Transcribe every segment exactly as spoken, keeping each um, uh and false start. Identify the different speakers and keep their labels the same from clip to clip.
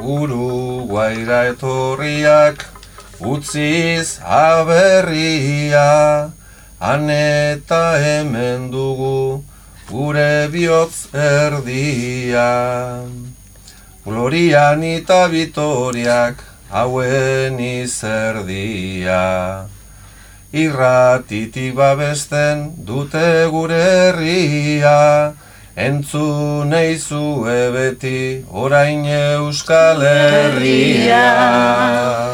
Speaker 1: Uruguaira etorriak utziz aberria, han eta hemen dugu gure bihotz erdia. Glorian eta Vitoriak hauen izerdia, irratitik babesten dute gure herria, entzun eizue beti orain Euskal Herria.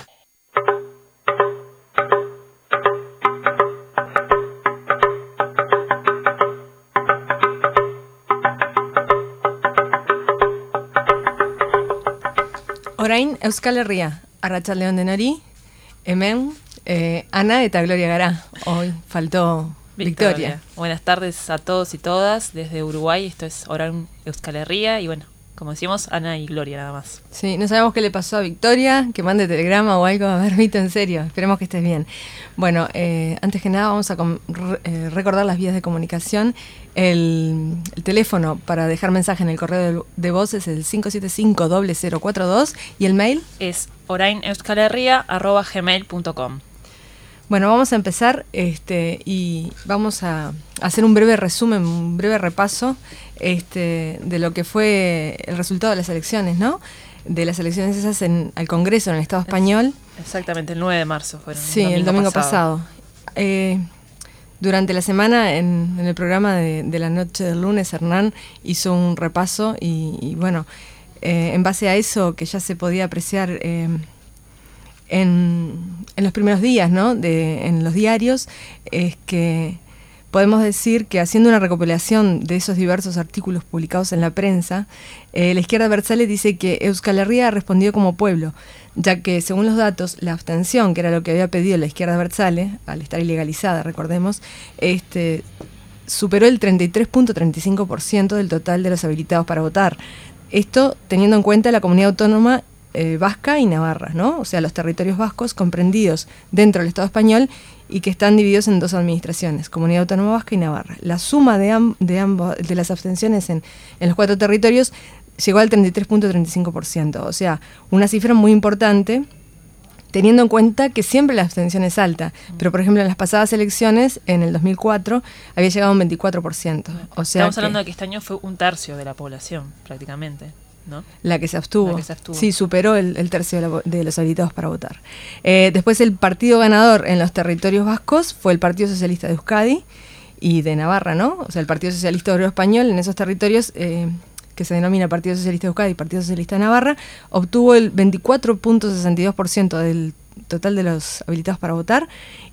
Speaker 2: Orain Euskal Herria, arratsaldeon denari, hemen eh, Ana eta Gloria gara. Hoy faltó Victoria. Victoria.
Speaker 3: Buenas tardes a todos y todas desde Uruguay. Esto es Orain Euskal Herria y bueno, como decimos, Ana y Gloria nada más.
Speaker 2: Sí, no sabemos qué le pasó a Victoria, que mande telegrama o algo. A ver, Vito, en serio, esperemos que estés bien. Bueno, eh, antes que nada vamos a com- re- eh, recordar las vías de comunicación. El, el teléfono para dejar mensaje en el correo de, de voz es el cinco siete cinco, cero cero cuatro dos y el mail
Speaker 3: es oraineuskalherria arroba gmail punto com.
Speaker 2: Bueno, vamos a empezar este, y vamos a hacer un breve resumen, un breve repaso este, de lo que fue el resultado de las elecciones, ¿no? De las elecciones esas en, al Congreso en el Estado español.
Speaker 3: Exactamente, el nueve de marzo fueron.
Speaker 2: Sí, el domingo, el domingo pasado. pasado. Eh, durante la semana, en, en el programa de, de la noche del lunes, Hernán hizo un repaso y, y bueno, eh, en base a eso que ya se podía apreciar eh, en, en los primeros días, ¿no? De, en los diarios, es que podemos decir que haciendo una recopilación de esos diversos artículos publicados en la prensa, eh, la izquierda abertzale dice que Euskal Herria respondió como pueblo, ya que según los datos, la abstención, que era lo que había pedido la izquierda abertzale, al estar ilegalizada, recordemos, este, superó el treinta y tres punto treinta y cinco por ciento del total de los habilitados para votar. Esto teniendo en cuenta la comunidad autónoma eh, vasca y navarra, ¿no? O sea, los territorios vascos comprendidos dentro del Estado español y que están divididos en dos administraciones, Comunidad Autónoma Vasca y Navarra. La suma de, amb- de, ambos, de las abstenciones en, en los cuatro territorios llegó al treinta y tres punto treinta y cinco por ciento, o sea, una cifra muy importante, teniendo en cuenta que siempre la abstención es alta, pero por ejemplo en las pasadas elecciones, en el dos mil cuatro, había llegado a un veinticuatro por ciento. O sea
Speaker 3: Estamos
Speaker 2: que
Speaker 3: hablando de que este año fue un tercio de la población, prácticamente, ¿no?
Speaker 2: La que se abstuvo.
Speaker 3: La que se abstuvo.
Speaker 2: Sí, superó el, el tercio de, la, de los habilitados para votar. Eh, después el partido ganador en los territorios vascos fue el Partido Socialista de Euskadi y de Navarra, ¿no? O sea, el Partido Socialista Obrero Español en esos territorios, eh, que se denomina Partido Socialista de Euskadi y Partido Socialista de Navarra, obtuvo el veinticuatro punto sesenta y dos por ciento del total de los habilitados para votar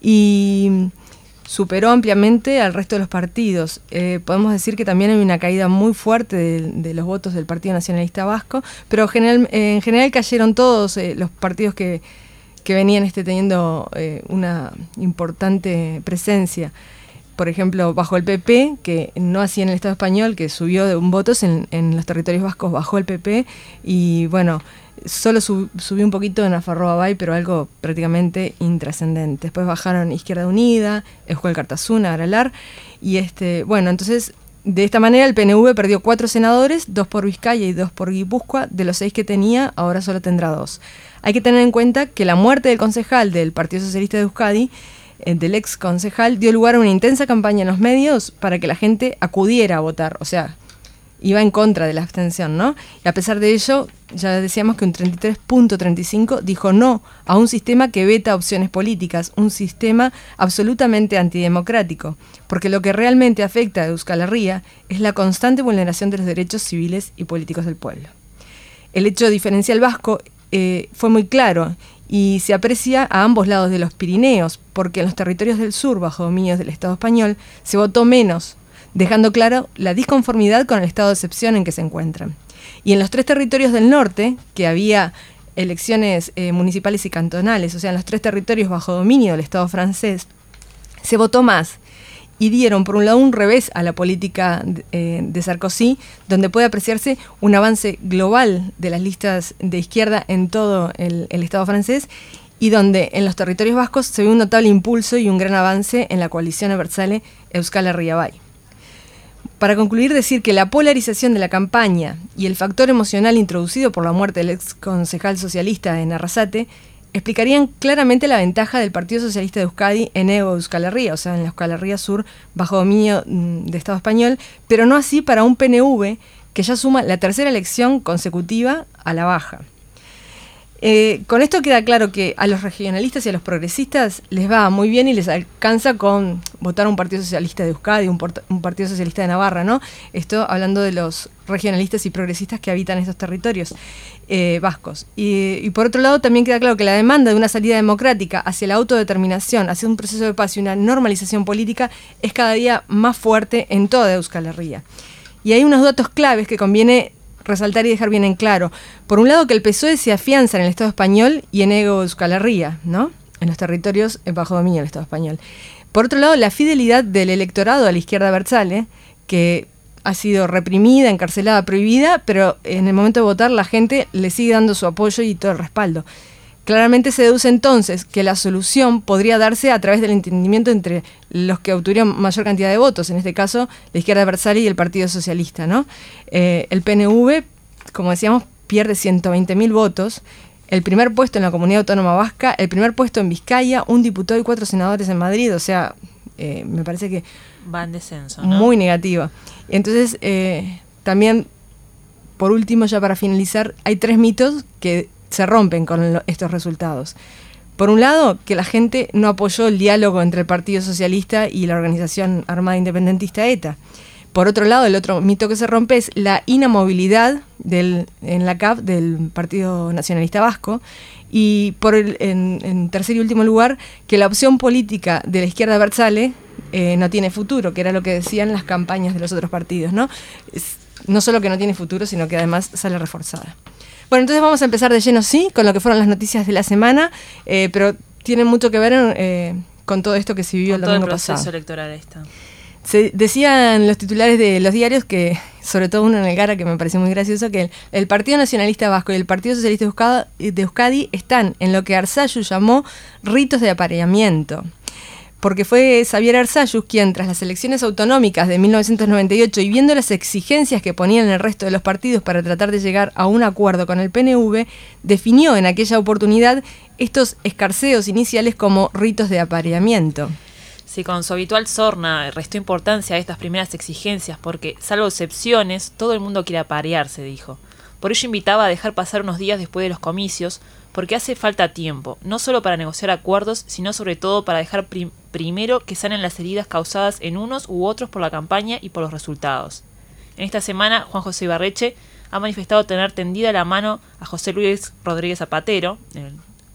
Speaker 2: y superó ampliamente al resto de los partidos. Eh, podemos decir que también hay una caída muy fuerte de, de los votos del Partido Nacionalista Vasco, pero general, eh, en general cayeron todos eh, los partidos que, que venían este, teniendo eh, una importante presencia. Por ejemplo, bajo el P P, que no hacía en el Estado español, que subió de un votos en, en los territorios vascos, bajó el P P y bueno, solo sub, subió un poquito en Nafarroa Bay, pero algo prácticamente intrascendente. Después bajaron Izquierda Unida, Euskal Kartasuna, Aralar, y este, bueno, entonces de esta manera el P N V perdió cuatro senadores, dos por Vizcaya y dos por Guipúzcoa, de los seis que tenía, ahora solo tendrá dos. Hay que tener en cuenta que la muerte del concejal del Partido Socialista de Euskadi, eh, del ex concejal, dio lugar a una intensa campaña en los medios para que la gente acudiera a votar, o sea, iba en contra de la abstención, ¿no? Y a pesar de ello, ya decíamos que un treinta y tres punto treinta y cinco dijo no a un sistema que veta opciones políticas, un sistema absolutamente antidemocrático, porque lo que realmente afecta a Euskal Herria es la constante vulneración de los derechos civiles y políticos del pueblo. El hecho diferencial vasco eh, fue muy claro y se aprecia a ambos lados de los Pirineos, porque en los territorios del sur, bajo dominios del Estado español, se votó menos, dejando claro la disconformidad con el estado de excepción en que se encuentran. Y en los tres territorios del norte, que había elecciones eh, municipales y cantonales, o sea, en los tres territorios bajo dominio del Estado francés, se votó más y dieron, por un lado, un revés a la política eh, de Sarkozy, donde puede apreciarse un avance global de las listas de izquierda en todo el, el Estado francés, y donde en los territorios vascos se ve un notable impulso y un gran avance en la coalición abertzale Euskal Herria Bai. Para concluir, decir que la polarización de la campaña y el factor emocional introducido por la muerte del ex concejal socialista en Arrasate explicarían claramente la ventaja del Partido Socialista de Euskadi en Hego Euskal Herria, o sea, en la Euskal Herria Sur, bajo dominio mm, de Estado español, pero no así para un P N V que ya suma la tercera elección consecutiva a la baja. Eh, con esto queda claro que a los regionalistas y a los progresistas les va muy bien y les alcanza con votar a un Partido Socialista de Euskadi, un, port- un Partido Socialista de Navarra, ¿no? Esto hablando de los regionalistas y progresistas que habitan estos territorios eh, vascos. Y, y por otro lado también queda claro que la demanda de una salida democrática hacia la autodeterminación, hacia un proceso de paz y una normalización política es cada día más fuerte en toda Euskal Herria. Y hay unos datos claves que conviene resaltar y dejar bien en claro. Por un lado, que el P S O E se afianza en el Estado español y en Hego Euskal Herria, ¿no? En los territorios bajo dominio del Estado español. Por otro lado, la fidelidad del electorado a la izquierda abertzale, que ha sido reprimida, encarcelada, prohibida, pero en el momento de votar la gente le sigue dando su apoyo y todo el respaldo. Claramente se deduce entonces que la solución podría darse a través del entendimiento entre los que obtuvieron mayor cantidad de votos, en este caso la izquierda abertzale y el Partido Socialista, ¿no? Eh, el P N V, como decíamos, pierde ciento veinte mil votos, el primer puesto en la Comunidad Autónoma Vasca, el primer puesto en Vizcaya, un diputado y cuatro senadores en Madrid, o sea, eh, me parece que
Speaker 3: va en descenso, ¿no?
Speaker 2: Muy negativa. Entonces, eh, también, por último, ya para finalizar, hay tres mitos que se rompen con lo, estos resultados. Por un lado, que la gente no apoyó el diálogo entre el Partido Socialista y la organización armada independentista ETA. Por otro lado, el otro mito que se rompe es la inamovilidad del, en la C A V del Partido Nacionalista Vasco. Y por el, en, en tercer y último lugar, que la opción política de la izquierda abertzale eh, no tiene futuro, que era lo que decían las campañas de los otros partidos, ¿no? Es, no solo que no tiene futuro, sino que además sale reforzada. Bueno, entonces vamos a empezar de lleno, sí, con lo que fueron las noticias de la semana, eh, pero tienen mucho que ver eh, con todo esto que se vivió
Speaker 3: con
Speaker 2: el domingo
Speaker 3: todo el proceso
Speaker 2: pasado.
Speaker 3: electoral está.
Speaker 2: Se decían los titulares de los diarios que, sobre todo uno en el Gara, que me pareció muy gracioso, que el, el Partido Nacionalista Vasco y el Partido Socialista de Euskadi, de Euskadi están en lo que Arzallus llamó ritos de apareamiento. Porque fue Xavier Arzallus quien, tras las elecciones autonómicas de mil novecientos noventa y ocho y viendo las exigencias que ponían el resto de los partidos para tratar de llegar a un acuerdo con el P N V, definió en aquella oportunidad estos escarceos iniciales como ritos de apareamiento.
Speaker 3: Sí, con su habitual sorna restó importancia a estas primeras exigencias porque, salvo excepciones, todo el mundo quiere aparearse, dijo. Por ello invitaba a dejar pasar unos días después de los comicios, porque hace falta tiempo, no solo para negociar acuerdos, sino sobre todo para dejar prim- primero que sanen las heridas causadas en unos u otros por la campaña y por los resultados. En esta semana, Juan José Ibarretxe ha manifestado tener tendida la mano a José Luis Rodríguez Zapatero, el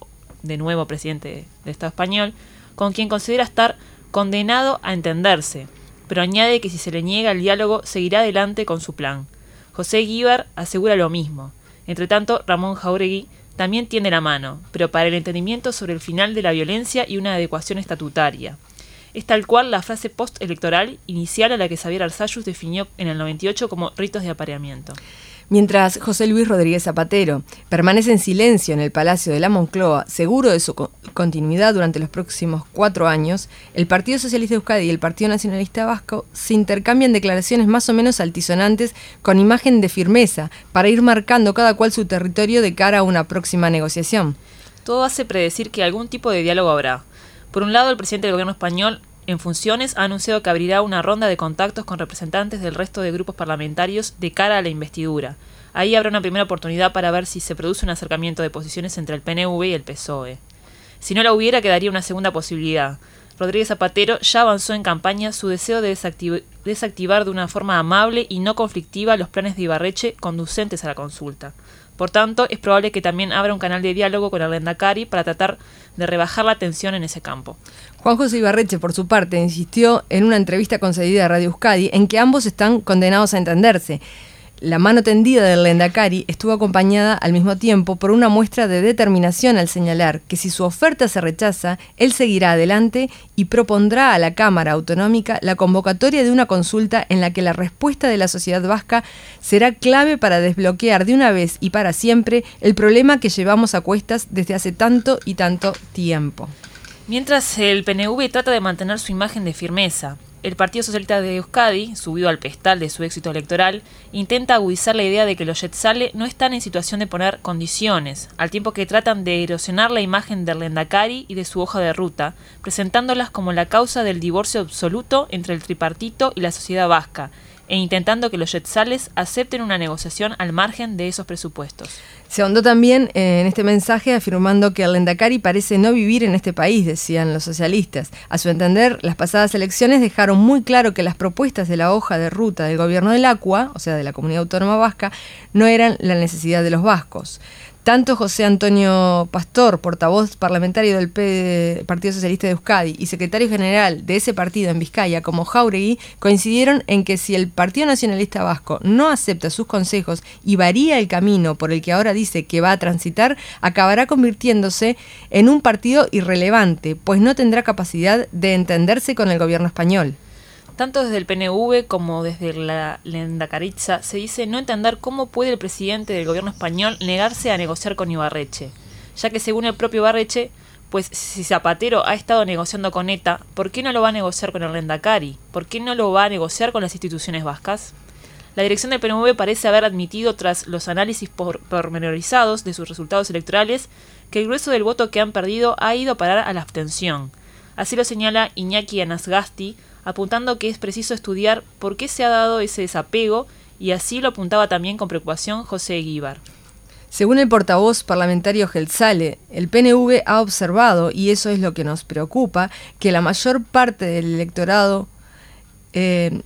Speaker 3: de nuevo presidente del Estado español, con quien considera estar condenado a entenderse, pero añade que si se le niega el diálogo seguirá adelante con su plan. José Eguíbar asegura lo mismo. Entre tanto, Ramón Jáuregui también tiende la mano, pero para el entendimiento sobre el final de la violencia y una adecuación estatutaria. Es tal cual la frase postelectoral inicial a la que Xavier Arzallus definió en el noventa y ocho como ritos de apareamiento.
Speaker 2: Mientras José Luis Rodríguez Zapatero permanece en silencio en el Palacio de la Moncloa, seguro de su co- continuidad durante los próximos cuatro años, el Partido Socialista de Euskadi y el Partido Nacionalista Vasco se intercambian declaraciones más o menos altisonantes con imagen de firmeza para ir marcando cada cual su territorio de cara a una próxima negociación.
Speaker 3: Todo hace predecir que algún tipo de diálogo habrá. Por un lado, el presidente del gobierno español en funciones ha anunciado que abrirá una ronda de contactos con representantes del resto de grupos parlamentarios de cara a la investidura. Ahí habrá una primera oportunidad para ver si se produce un acercamiento de posiciones entre el P N V y el P S O E. Si no la hubiera, quedaría una segunda posibilidad. Rodríguez Zapatero ya avanzó en campaña su deseo de desactiv- desactivar de una forma amable y no conflictiva los planes de Ibarretxe conducentes a la consulta. Por tanto, es probable que también abra un canal de diálogo con el Lehendakari para tratar de rebajar la tensión en ese campo.
Speaker 2: Juan José Ibarretxe, por su parte, insistió en una entrevista concedida a Radio Euskadi en que ambos están condenados a entenderse. La mano tendida del Lehendakari estuvo acompañada al mismo tiempo por una muestra de determinación al señalar que si su oferta se rechaza, él seguirá adelante y propondrá a la Cámara Autonómica la convocatoria de una consulta en la que la respuesta de la sociedad vasca será clave para desbloquear de una vez y para siempre el problema que llevamos a cuestas desde hace tanto y tanto tiempo.
Speaker 3: Mientras el P N V trata de mantener su imagen de firmeza, El Partido Socialista de Euskadi, subido al pedestal de su éxito electoral, intenta agudizar la idea de que los Yetzale no están en situación de poner condiciones, al tiempo que tratan de erosionar la imagen del Lehendakari y de su hoja de ruta, presentándolas como la causa del divorcio absoluto entre el tripartito y la sociedad vasca, e intentando que los Yetzales acepten una negociación al margen de esos presupuestos.
Speaker 2: Se ahondó también en este mensaje afirmando que el Lehendakari parece no vivir en este país, decían los socialistas. A su entender, las pasadas elecciones dejaron muy claro que las propuestas de la hoja de ruta del gobierno del ACUA, o sea, de la Comunidad Autónoma Vasca, no eran la necesidad de los vascos. Tanto José Antonio Pastor, portavoz parlamentario del P- Partido Socialista de Euskadi y secretario general de ese partido en Vizcaya, como Jáuregui, coincidieron en que si el Partido Nacionalista Vasco no acepta sus consejos y varía el camino por el que ahora dice que va a transitar, acabará convirtiéndose en un partido irrelevante, pues no tendrá capacidad de entenderse con el gobierno español.
Speaker 3: Tanto desde el P N V como desde la Lehendakaritza se dice no entender cómo puede el presidente del gobierno español negarse a negociar con Ibarretxe, ya que según el propio Ibarretxe, pues si Zapatero ha estado negociando con ETA, ¿por qué no lo va a negociar con el Lehendakari? ¿Por qué no lo va a negociar con las instituciones vascas? La dirección del P N V parece haber admitido, tras los análisis por, pormenorizados de sus resultados electorales, que el grueso del voto que han perdido ha ido a parar a la abstención. Así lo señala Iñaki Anasgasti, apuntando que es preciso estudiar por qué se ha dado ese desapego, y así lo apuntaba también con preocupación José Eguíbar.
Speaker 2: Según el portavoz parlamentario Yetzale, el P N V ha observado, y eso es lo que nos preocupa, que la mayor parte del electorado eh,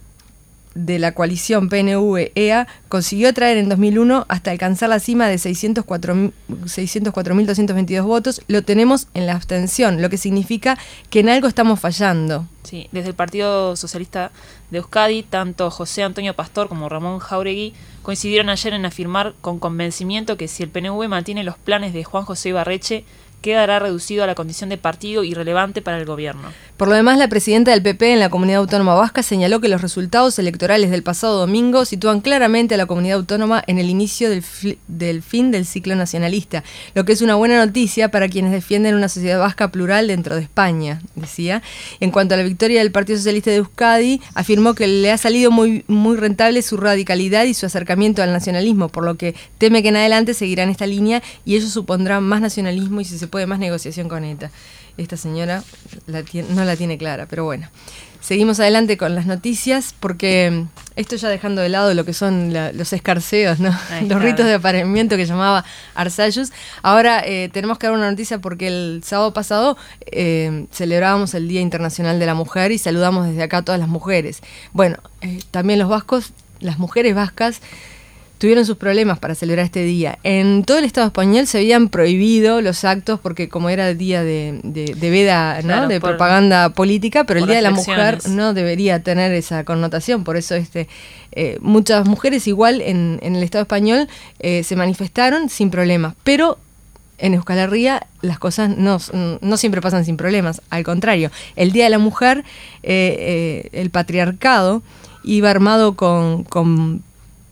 Speaker 2: de la coalición P N V-E A consiguió atraer en dos mil uno hasta alcanzar la cima de seiscientos cuatro mil doscientos veintidós votos. Lo tenemos en la abstención, lo que significa que en algo estamos fallando.
Speaker 3: Sí, desde el Partido Socialista de Euskadi, tanto José Antonio Pastor como Ramón Jáuregui coincidieron ayer en afirmar con convencimiento que si el P N V mantiene los planes de Juan José Ibarretxe, quedará reducido a la condición de partido irrelevante para el gobierno.
Speaker 2: Por lo demás, la presidenta del P P en la Comunidad Autónoma Vasca señaló que los resultados electorales del pasado domingo sitúan claramente a la comunidad autónoma en el inicio del, fl- del fin del ciclo nacionalista, lo que es una buena noticia para quienes defienden una sociedad vasca plural dentro de España, decía. En cuanto a la victoria del Partido Socialista de Euskadi, afirmó que le ha salido muy, muy rentable su radicalidad y su acercamiento al nacionalismo, por lo que teme que en adelante seguirán esta línea y ello supondrá más nacionalismo y, si se puede, más negociación con ETA. Esta señora la tiene, no la tiene clara, pero bueno. Seguimos adelante con las noticias, porque esto ya dejando de lado lo que son la, los escarceos, ¿no? Los ritos de apareamiento que llamaba Arzallus. Ahora eh, tenemos que dar una noticia porque el sábado pasado eh, celebrábamos el Día Internacional de la Mujer y saludamos desde acá a todas las mujeres. Bueno, eh, también los vascos, las mujeres vascas, tuvieron sus problemas para celebrar este día. En todo el Estado español se habían prohibido los actos porque como era el día de, de, de veda, ¿no? Claro, de por, propaganda política, pero el Día de la Mujer no debería tener esa connotación. Por eso este eh, muchas mujeres igual en, en el Estado español eh, se manifestaron sin problemas, pero en Euskal Herria las cosas no, no siempre pasan sin problemas, al contrario. El Día de la Mujer, eh, eh, el patriarcado iba armado con... con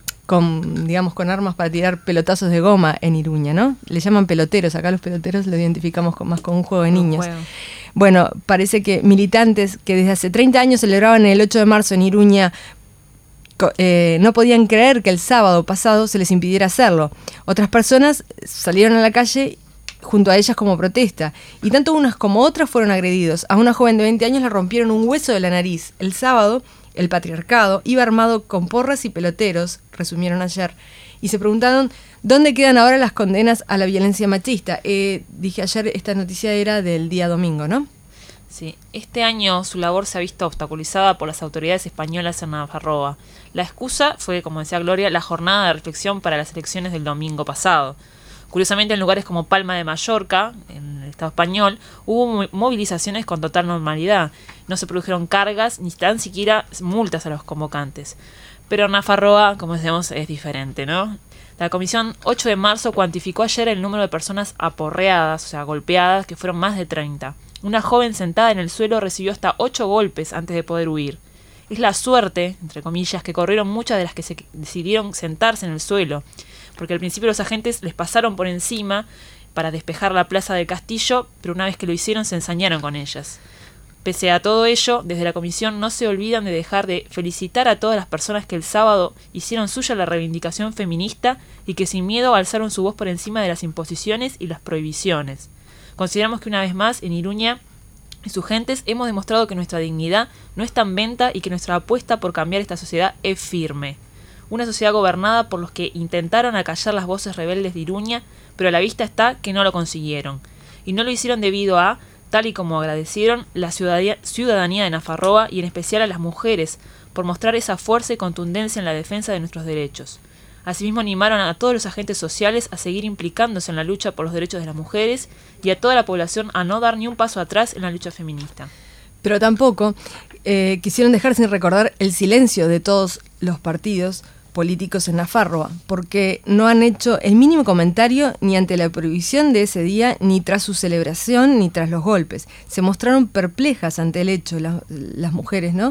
Speaker 2: con, digamos, con armas para tirar pelotazos de goma en Iruña, ¿no? Le llaman peloteros, acá los peloteros los identificamos con, más con un juego de niños. Juego. Bueno, parece que militantes que desde hace treinta años celebraban el ocho de marzo en Iruña eh, no podían creer que el sábado pasado se les impidiera hacerlo. Otras personas salieron a la calle junto a ellas como protesta, y tanto unas como otras fueron agredidos. A una joven de veinte años le rompieron un hueso de la nariz. El sábado, el patriarcado iba armado con porras y peloteros, resumieron ayer, y se preguntaron dónde quedan ahora las condenas a la violencia machista. Eh, dije ayer, esta noticia era del día domingo, ¿no?
Speaker 3: Sí, este año su labor se ha visto obstaculizada por las autoridades españolas en Nafarroa. La excusa fue, como decía Gloria, la jornada de reflexión para las elecciones del domingo pasado. Curiosamente, en lugares como Palma de Mallorca, en el Estado español, hubo movilizaciones con total normalidad. No se produjeron cargas ni tan siquiera multas a los convocantes. Pero en Nafarroa, como decíamos, es diferente, ¿no? La Comisión ocho de marzo cuantificó ayer el número de personas aporreadas, o sea, golpeadas, que fueron más de treinta. Una joven sentada en el suelo recibió hasta ocho golpes antes de poder huir. Es la suerte, entre comillas, que corrieron muchas de las que se decidieron sentarse en el suelo, porque al principio los agentes les pasaron por encima para despejar la plaza del castillo, pero una vez que lo hicieron se ensañaron con ellas. Pese a todo ello, desde la comisión no se olvidan de dejar de felicitar a todas las personas que el sábado hicieron suya la reivindicación feminista y que sin miedo alzaron su voz por encima de las imposiciones y las prohibiciones. Consideramos que una vez más en Iruña y sus gentes hemos demostrado que nuestra dignidad no está en venta y que nuestra apuesta por cambiar esta sociedad es firme. Una sociedad gobernada por los que intentaron acallar las voces rebeldes de Iruña, pero a la vista está que no lo consiguieron. Y no lo hicieron debido a, tal y como agradecieron, la ciudadanía de Nafarroa y en especial a las mujeres, por mostrar esa fuerza y contundencia en la defensa de nuestros derechos. Asimismo animaron a todos los agentes sociales a seguir implicándose en la lucha por los derechos de las mujeres y a toda la población a no dar ni un paso atrás en la lucha feminista.
Speaker 2: Pero tampoco eh, quisieron dejar sin recordar el silencio de todos los partidos políticos en Nafarroa, porque no han hecho el mínimo comentario ni ante la prohibición de ese día, ni tras su celebración, ni tras los golpes. Se mostraron perplejas ante el hecho, la, las mujeres, ¿no?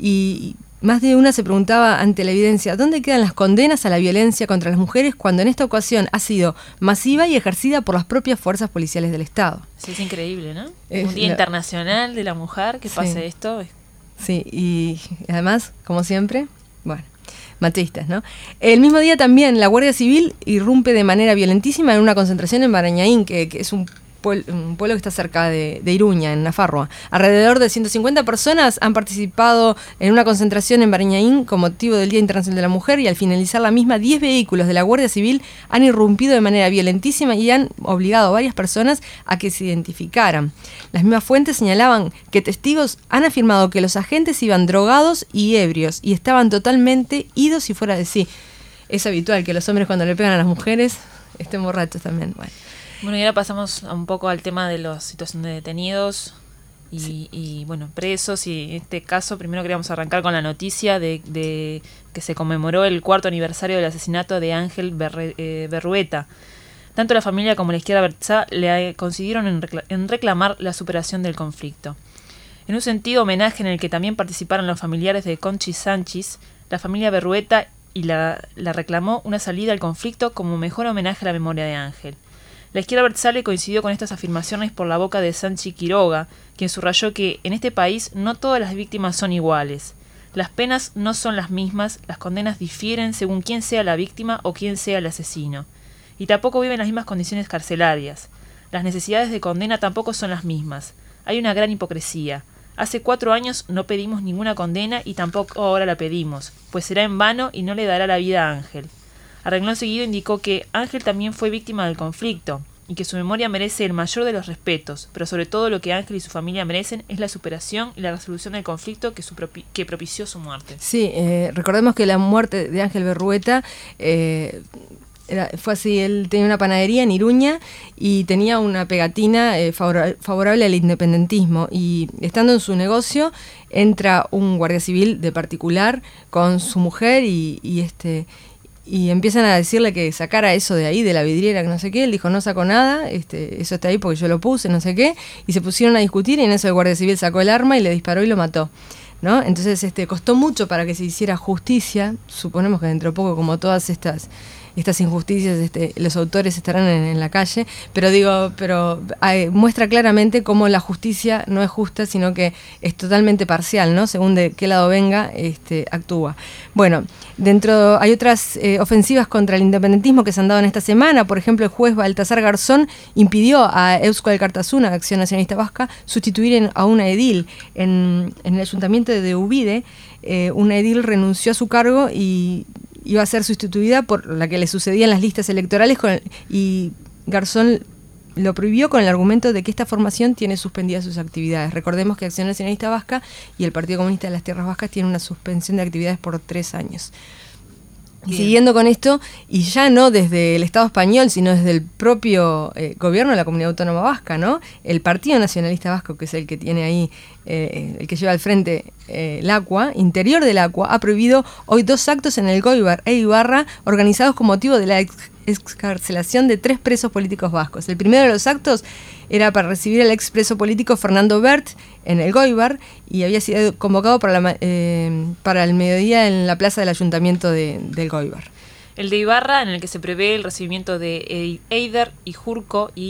Speaker 2: Y más de una se preguntaba ante la evidencia, ¿dónde quedan las condenas a la violencia contra las mujeres cuando en esta ocasión ha sido masiva y ejercida por las propias fuerzas policiales del Estado?
Speaker 3: Sí, es increíble, ¿no?
Speaker 2: Es
Speaker 3: Un Día
Speaker 2: la...
Speaker 3: Internacional de la Mujer, que
Speaker 2: sí.
Speaker 3: pase esto.
Speaker 2: Sí, y además, como siempre, bueno, machistas, ¿no? El mismo día también la Guardia Civil irrumpe de manera violentísima en una concentración en Barañaín, que, que es un un pueblo que está cerca de, de Iruña, en Nafarroa. Alrededor de ciento cincuenta personas han participado en una concentración en Barañaín con motivo del Día Internacional de la Mujer, y al finalizar la misma, diez vehículos de la Guardia Civil han irrumpido de manera violentísima y han obligado a varias personas a que se identificaran. Las mismas fuentes señalaban que testigos han afirmado que los agentes iban drogados y ebrios y estaban totalmente idos y fuera de sí. Es habitual que los hombres, cuando le pegan a las mujeres, estén borrachos también. Bueno.
Speaker 3: Bueno, y ahora pasamos un poco al tema de la situación de detenidos y, sí. y bueno, presos. Y en este caso, primero queríamos arrancar con la noticia de, de que se conmemoró el cuarto aniversario del asesinato de Ángel Berre, eh, Berrueta. Tanto la familia como la izquierda bertzá le coincidieron en, recla- en reclamar la superación del conflicto. En un sentido homenaje en el que también participaron los familiares de Conchi Sánchez, la familia Berrueta y la, la reclamó una salida al conflicto como mejor homenaje a la memoria de Ángel. La izquierda bertzale coincidió con estas afirmaciones por la boca de Sanchi Quiroga, quien subrayó que en este país no todas las víctimas son iguales. Las penas no son las mismas, las condenas difieren según quién sea la víctima o quién sea el asesino. Y tampoco viven las mismas condiciones carcelarias. Las necesidades de condena tampoco son las mismas. Hay una gran hipocresía. Hace cuatro años no pedimos ninguna condena y tampoco ahora la pedimos, pues será en vano y no le dará la vida a Ángel. A renglón seguido indicó que Ángel también fue víctima del conflicto y que su memoria merece el mayor de los respetos, pero sobre todo lo que Ángel y su familia merecen es la superación y la resolución del conflicto que, su propi- que propició su muerte.
Speaker 2: Sí, eh, recordemos que la muerte de Ángel Berrueta eh, era, fue así. Él tenía una panadería en Iruña y tenía una pegatina eh, favor- favorable al independentismo, y estando en su negocio entra un guardia civil de particular con su mujer y, y este... y empiezan a decirle que sacara eso de ahí, de la vidriera, que no sé qué. Él dijo, no saco nada, este, eso está ahí porque yo lo puse, no sé qué. Y se pusieron a discutir, y en eso el guardia civil sacó el arma y le disparó y lo mató, ¿no? Entonces este, costó mucho para que se hiciera justicia. Suponemos que dentro de poco, como todas estas estas injusticias, este, los autores estarán en, en la calle, pero digo, pero hay, muestra claramente cómo la justicia no es justa, sino que es totalmente parcial, ¿no? Según de qué lado venga, este, actúa. Bueno, dentro hay otras eh, ofensivas contra el independentismo que se han dado en esta semana. Por ejemplo, el juez Baltasar Garzón impidió a Eusko Alkartasuna, Acción Nacionalista Vasca, sustituir en, a una edil en, en el ayuntamiento de Ubide. Eh, una edil renunció a su cargo y iba a ser sustituida por la que le sucedía en las listas electorales, con el, y Garzón lo prohibió con el argumento de que esta formación tiene suspendidas sus actividades. Recordemos que Acción Nacionalista Vasca y el Partido Comunista de las Tierras Vascas tienen una suspensión de actividades por tres años. Bien. Siguiendo con esto, y ya no desde el Estado español, sino desde el propio eh, gobierno de la Comunidad Autónoma Vasca, ¿no? El Partido Nacionalista Vasco, que es el que tiene ahí, eh, el que lleva al frente eh, el ACUA, interior del ACUA, ha prohibido hoy dos actos en el Goibar e Ibarra organizados con motivo de la ex excarcelación de tres presos políticos vascos. El primero de los actos era para recibir al expreso político Fernando Bert en el Goibar, y había sido convocado para, la, eh, para el mediodía en la plaza del ayuntamiento de, del Goibar.
Speaker 3: El de Ibarra, en el que se prevé el recibimiento de Eider y Jurko y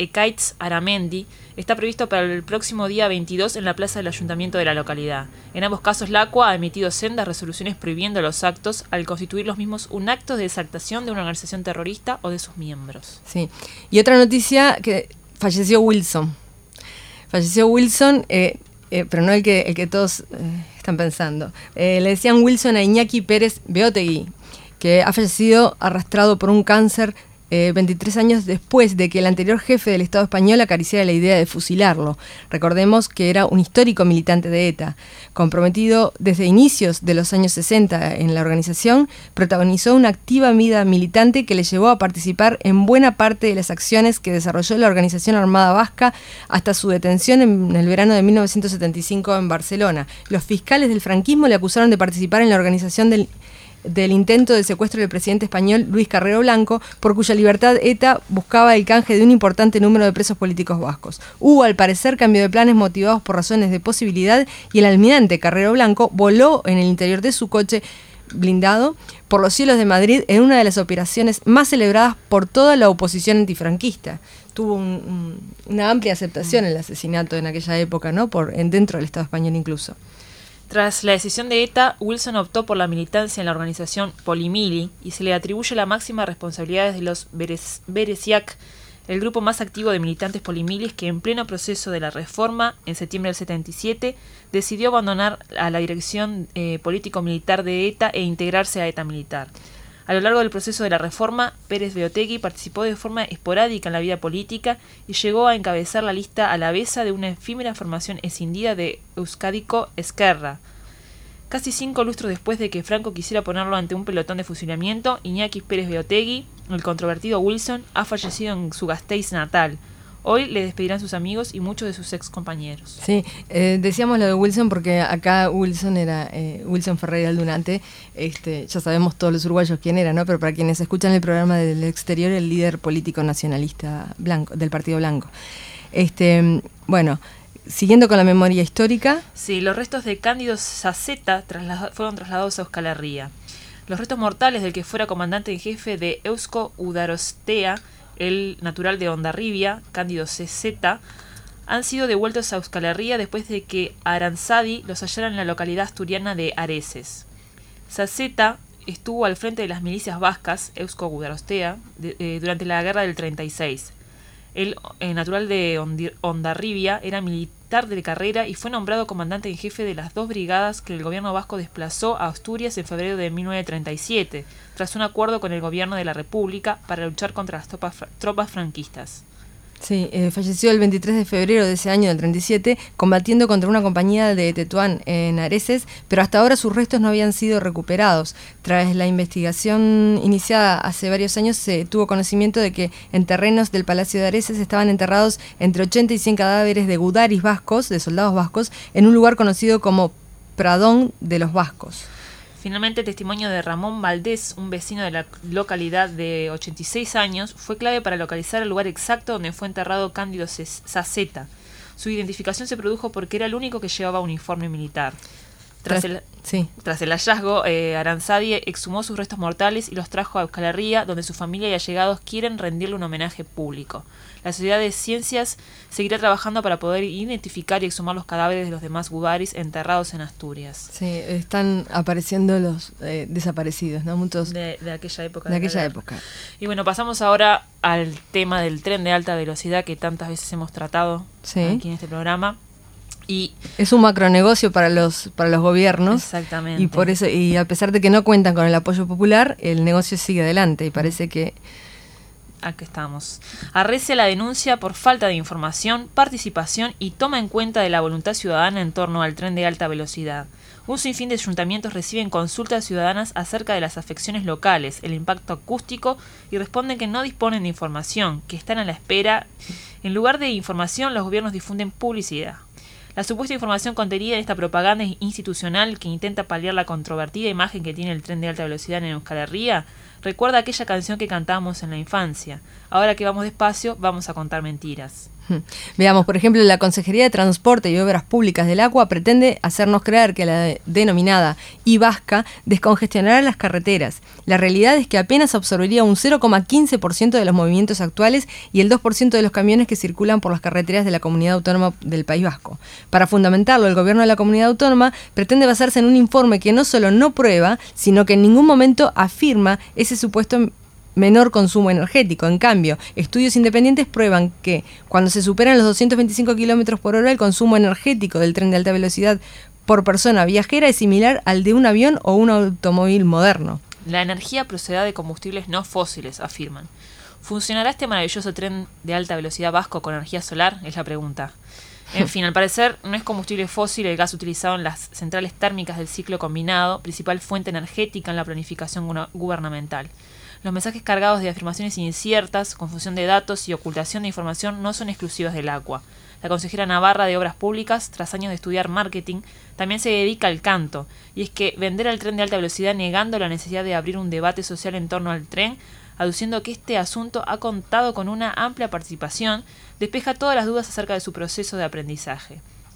Speaker 3: Ekaitz Aramendi, está previsto para el próximo día veintidós en la plaza del ayuntamiento de la localidad. En ambos casos, la A C U A ha emitido sendas resoluciones prohibiendo los actos al constituir los mismos un acto de exaltación de una organización terrorista o de sus miembros.
Speaker 2: Sí. Y otra noticia, que falleció Wilson. Falleció Wilson, eh, eh, pero no el que, el que todos eh, están pensando. Eh, le decían Wilson a Iñaki Pérez Beotegui, que ha fallecido arrastrado por un cáncer Eh, veintitrés años después de que el anterior jefe del Estado español acariciara la idea de fusilarlo. Recordemos que era un histórico militante de ETA. Comprometido desde inicios de los años sesenta en la organización, protagonizó una activa vida militante que le llevó a participar en buena parte de las acciones que desarrolló la Organización Armada Vasca hasta su detención en el verano de mil novecientos setenta y cinco en Barcelona. Los fiscales del franquismo le acusaron de participar en la organización del del intento de secuestro del presidente español Luis Carrero Blanco, por cuya libertad ETA buscaba el canje de un importante número de presos políticos vascos. Hubo, al parecer, cambio de planes motivados por razones de posibilidad y el almirante Carrero Blanco voló en el interior de su coche blindado por los cielos de Madrid en una de las operaciones más celebradas por toda la oposición antifranquista. Tuvo un, un, una amplia aceptación el asesinato en aquella época, ¿no? Por, en, dentro del Estado español incluso.
Speaker 3: Tras la decisión de ETA, Wilson optó por la militancia en la organización Polimili y se le atribuye la máxima responsabilidad de los Beresiak, el grupo más activo de militantes polimilis que en pleno proceso de la reforma, en septiembre del setenta y siete, decidió abandonar a la dirección eh, político-militar de ETA e integrarse a ETA militar. A lo largo del proceso de la reforma, Pérez Beotegui participó de forma esporádica en la vida política y llegó a encabezar la lista alavesa de una efímera formación escindida de Euskadiko Ezkerra. Casi cinco lustros después de que Franco quisiera ponerlo ante un pelotón de fusilamiento, Iñaki Pérez Beotegui, el controvertido Wilson, ha fallecido en su Gasteiz natal. Hoy le despedirán sus amigos y muchos de sus ex compañeros.
Speaker 2: Sí, eh, decíamos lo de Wilson porque acá Wilson era eh, Wilson Ferreira Aldunate. Este, ya sabemos todos los uruguayos quién era, ¿no? Pero para quienes escuchan el programa del exterior, el líder político nacionalista blanco del Partido Blanco. Este, bueno, siguiendo con la memoria histórica.
Speaker 3: Sí, los restos de Cándido Saceta traslad- fueron trasladados a Euskal Herria. Los restos mortales del que fuera comandante en jefe de Eusko Udarostea, el natural de Hondarribia, Cándido C Z, han sido devueltos a Euskal Herria después de que Aranzadi los hallara en la localidad asturiana de Areces. Saceta estuvo al frente de las milicias vascas, Eusko Udarostea, de, eh, durante la guerra del treinta y seis. El eh, natural de Hondarribia era militar de carrera y fue nombrado comandante en jefe de las dos brigadas que el gobierno vasco desplazó a Asturias en febrero de mil novecientos treinta y siete, tras un acuerdo con el gobierno de la República para luchar contra las tropas, tropas franquistas.
Speaker 2: Sí, eh, falleció el veintitrés de febrero de ese año del treinta y siete, combatiendo contra una compañía de Tetuán en Areces, pero hasta ahora sus restos no habían sido recuperados. Tras la investigación iniciada hace varios años, se tuvo conocimiento de que en terrenos del Palacio de Areces estaban enterrados entre ochenta y cien cadáveres de gudaris vascos, de soldados vascos, en un lugar conocido como Pradón de los Vascos.
Speaker 3: Finalmente, el testimonio de Ramón Valdés, un vecino de la localidad de ochenta y seis años, fue clave para localizar el lugar exacto donde fue enterrado Cándido Saceta. Su identificación se produjo porque era el único que llevaba uniforme militar. Tras el, sí. tras el hallazgo, eh, Aranzadi exhumó sus restos mortales y los trajo a Euskal Herria, donde su familia y allegados quieren rendirle un homenaje público. La Sociedad de Ciencias seguirá trabajando para poder identificar y exhumar los cadáveres de los demás gudaris enterrados en Asturias.
Speaker 2: Sí, están apareciendo los eh, desaparecidos, ¿no? Muchos
Speaker 3: de, de aquella época.
Speaker 2: De, de aquella época.
Speaker 3: Y bueno, pasamos ahora al tema del tren de alta velocidad que tantas veces hemos tratado sí. aquí en este programa. Y
Speaker 2: es un macronegocio para los para los gobiernos.
Speaker 3: Exactamente.
Speaker 2: Y por eso, y a pesar de que no cuentan con el apoyo popular, el negocio sigue adelante y parece que
Speaker 3: aquí estamos. Arrecia la denuncia por falta de información, participación y toma en cuenta de la voluntad ciudadana en torno al tren de alta velocidad. Un sinfín de ayuntamientos reciben consultas ciudadanas acerca de las afecciones locales, el impacto acústico y responden que no disponen de información, que están a la espera. En lugar de información, los gobiernos difunden publicidad. La supuesta información contenida en esta propaganda institucional que intenta paliar la controvertida imagen que tiene el tren de alta velocidad en Euskal Herria Recuerda aquella canción que cantábamos en la infancia. Ahora que vamos despacio, vamos a contar mentiras.
Speaker 2: Veamos, por ejemplo, la Consejería de Transporte y Obras Públicas del Agua pretende hacernos creer que la de, denominada I Vasca descongestionará las carreteras. La realidad es que apenas absorbería un cero coma quince por ciento de los movimientos actuales y el dos por ciento de los camiones que circulan por las carreteras de la Comunidad Autónoma del País Vasco. Para fundamentarlo, el gobierno de la Comunidad Autónoma pretende basarse en un informe que no solo no prueba, sino que en ningún momento afirma ese supuesto menor consumo energético. En cambio, estudios independientes prueban que cuando se superan los doscientos veinticinco kilómetros por hora, el consumo energético del tren de alta velocidad por persona viajera es similar al de un avión o un automóvil moderno.
Speaker 3: La energía procederá de combustibles no fósiles, afirman. ¿Funcionará este maravilloso tren de alta velocidad vasco con energía solar? Es la pregunta. En fin, al parecer no es combustible fósil el gas utilizado en las centrales térmicas del ciclo combinado, principal fuente energética en la planificación gu- gubernamental. Los mensajes cargados de afirmaciones inciertas, confusión de datos y ocultación de información no son exclusivas del agua. La consejera navarra de Obras Públicas, tras años de estudiar marketing, también se dedica al canto, y es que vender al tren de alta velocidad negando la necesidad de abrir un debate social en torno al tren, aduciendo que este asunto ha contado con una amplia participación, despeja todas las dudas acerca de su proceso de aprendizaje.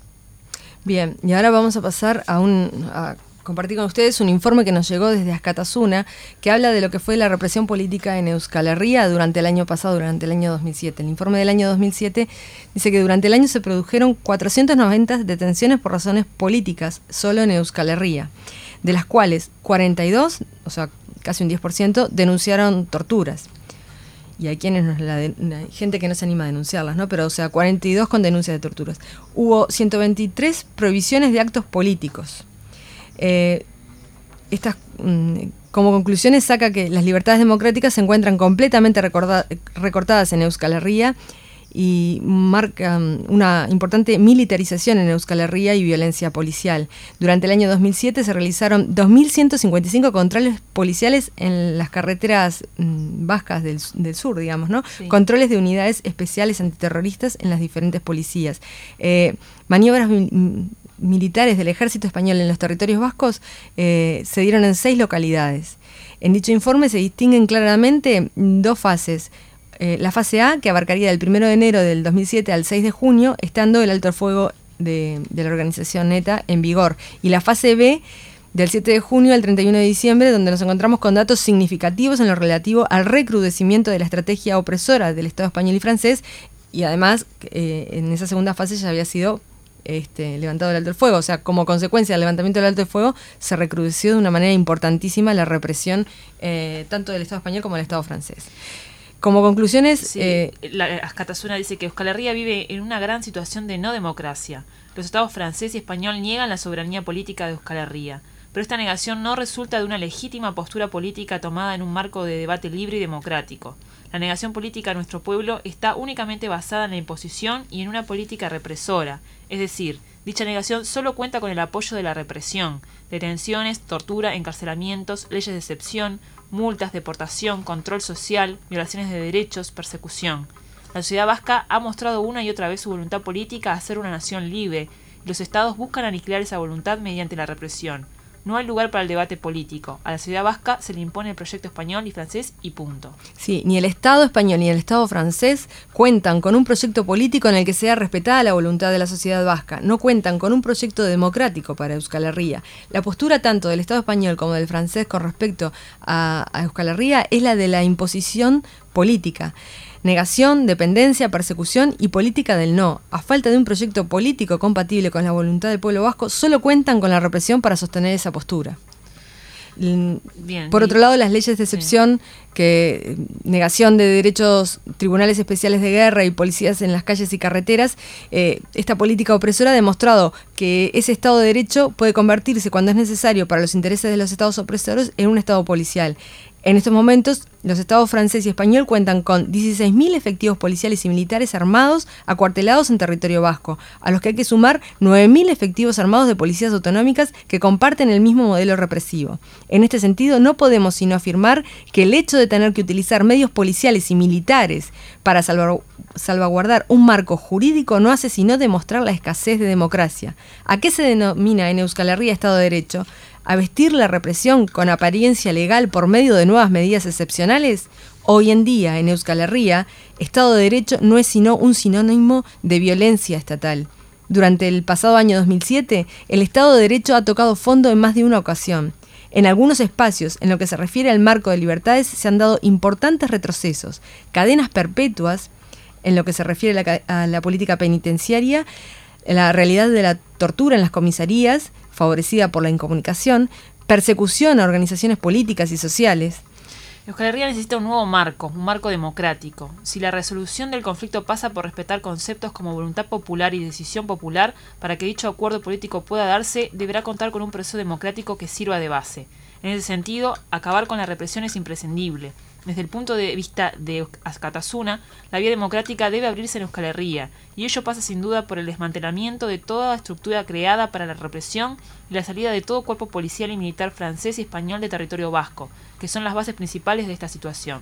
Speaker 2: Bien, y ahora vamos a pasar a un... A compartir con ustedes un informe que nos llegó desde Askatasuna, que habla de lo que fue la represión política en Euskal Herria durante el año pasado, durante el año dos mil siete. El informe del año dos mil siete dice que durante el año se produjeron cuatrocientas noventa detenciones por razones políticas solo en Euskal Herria, de las cuales cuarenta y dos, o sea, casi un diez por ciento, denunciaron torturas. Y hay quienes nos la de, hay gente que no se anima a denunciarlas, ¿no? Pero, o sea, cuarenta y dos con denuncias de torturas. Hubo ciento veintitrés prohibiciones de actos políticos. Eh, estas, mm, como conclusiones saca que las libertades democráticas se encuentran completamente recorda, recortadas en Euskal Herria y marca um, una importante militarización en Euskal Herria y violencia policial. Durante el año dos mil siete se realizaron dos mil ciento cincuenta y cinco controles policiales en las carreteras mm, vascas del, del sur, digamos, ¿no? Sí. Controles de unidades especiales antiterroristas en las diferentes policías. Eh, maniobras mm, militares del ejército español en los territorios vascos eh, se dieron en seis localidades. En dicho informe se distinguen claramente dos fases. Eh, la fase A, que abarcaría del primero de enero del dos mil siete al seis de junio, estando el alto el fuego de, de la organización ETA en vigor. Y la fase B, del siete de junio al treinta y uno de diciembre, donde nos encontramos con datos significativos en lo relativo al recrudecimiento de la estrategia opresora del Estado español y francés. Y además, eh, en esa segunda fase ya había sido Este, levantado el alto el fuego, o sea, como consecuencia del levantamiento del alto el fuego se recrudeció de una manera importantísima la represión eh, tanto del Estado español como del Estado francés. Como conclusiones...
Speaker 3: Sí,
Speaker 2: eh,
Speaker 3: la Askatasuna dice que Euskal Herria vive en una gran situación de no democracia. Los estados francés y español niegan la soberanía política de Euskal Herria, pero esta negación no resulta de una legítima postura política tomada en un marco de debate libre y democrático. La negación política de nuestro pueblo está únicamente basada en la imposición y en una política represora, es decir, dicha negación solo cuenta con el apoyo de la represión, detenciones, tortura, encarcelamientos, leyes de excepción, multas, deportación, control social, violaciones de derechos, persecución. La sociedad vasca ha mostrado una y otra vez su voluntad política a ser una nación libre, y los estados buscan aniquilar esa voluntad mediante la represión. No hay lugar para el debate político. A la sociedad vasca se le impone el proyecto español y francés y punto.
Speaker 2: Sí, ni el Estado español ni el Estado francés cuentan con un proyecto político en el que sea respetada la voluntad de la sociedad vasca. No cuentan con un proyecto democrático para Euskal Herria. La postura tanto del Estado español como del francés con respecto a, a Euskal Herria es la de la imposición política. Negación, dependencia, persecución y política del no. A falta de un proyecto político compatible con la voluntad del pueblo vasco, solo cuentan con la represión para sostener esa postura. Bien, Por otro y, lado, las leyes de excepción, sí. que negación de derechos, tribunales especiales de guerra y policías en las calles y carreteras, eh, esta política opresora ha demostrado que ese Estado de Derecho puede convertirse, cuando es necesario para los intereses de los Estados opresores, en un Estado policial. En estos momentos, los estados francés y español cuentan con dieciséis mil efectivos policiales y militares armados acuartelados en territorio vasco, a los que hay que sumar nueve mil efectivos armados de policías autonómicas que comparten el mismo modelo represivo. En este sentido, no podemos sino afirmar que el hecho de tener que utilizar medios policiales y militares para salvar, salvaguardar un marco jurídico no hace sino demostrar la escasez de democracia. ¿A qué se denomina en Euskal Herria Estado de Derecho? a vestir la represión con apariencia legal por medio de nuevas medidas excepcionales? Hoy en día, en Euskal Herria, Estado de Derecho no es sino un sinónimo de violencia estatal. Durante el pasado año dos mil siete, el Estado de Derecho ha tocado fondo en más de una ocasión. En algunos espacios, en lo que se refiere al marco de libertades, se han dado importantes retrocesos, cadenas perpetuas, en lo que se refiere a la, a la política penitenciaria, la realidad de la tortura en las comisarías, favorecida por la incomunicación, persecución a organizaciones políticas y sociales.
Speaker 3: Euskal Herria necesita un nuevo marco, un marco democrático. Si la resolución del conflicto pasa por respetar conceptos como voluntad popular y decisión popular, para que dicho acuerdo político pueda darse, deberá contar con un proceso democrático que sirva de base. En ese sentido, acabar con la represión es imprescindible. Desde el punto de vista de Askatasuna, la vía democrática debe abrirse en Euskal Herria, y ello pasa sin duda por el desmantelamiento de toda estructura creada para la represión y la salida de todo cuerpo policial y militar francés y español de territorio vasco, que son las bases principales de esta situación.